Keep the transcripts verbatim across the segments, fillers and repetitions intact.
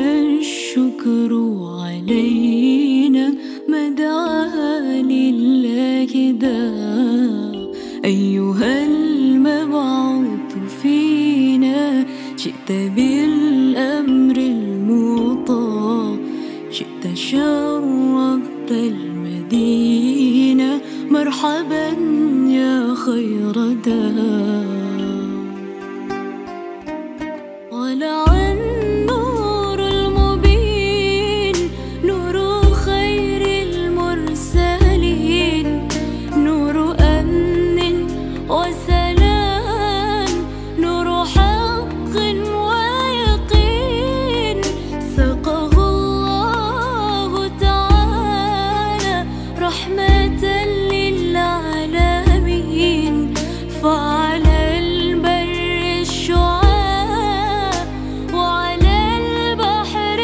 الشكر علينا ما دعا لله داع. أيها المبعوث فينا جئت بالأمر المطاع، جئت شرفت المدينة مرحبا يا خير داع. طلع النور المبين نور خير المرسلين، نور أمن وسلام، نور حق ويقين، سقه الله تعالى رحمة للعالمين. فعلى البر الشعاع وعلى البحر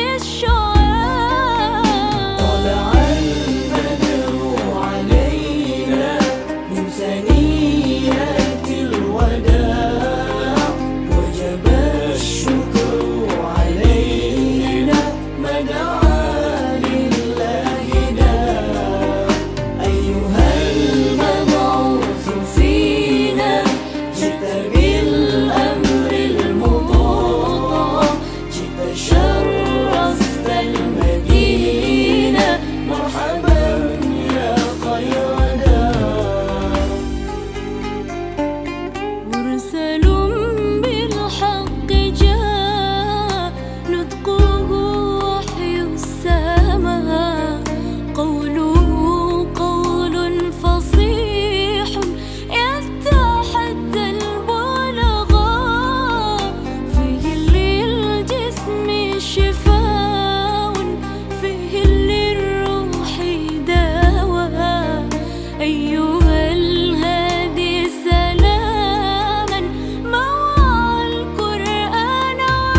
الشعاع، طلع البدر علينا من ثنيات الوداع، وجب الشكر علينا ما دعا لله داع. أيها المبعوث فينا جئت بالأمر المطاع، جئت شرفت المدينة مرحبا يا خير داع. مرسل بالحق جاء، نطقه وحي السماء، قوله قول فصيح يتحدى البلغاء، فيه للجسم شفاء، فيه للروح دواء. أيها الهادي سلاما مع القرآن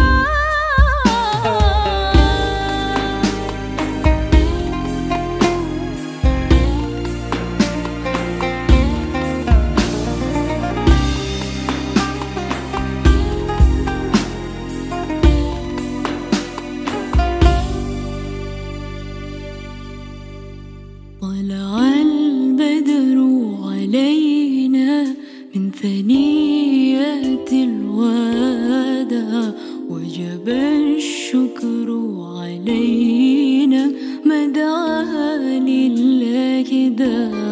طلع البدر علينا من ثنيات الوداع، وجب الشكر علينا ما دعا لله داع.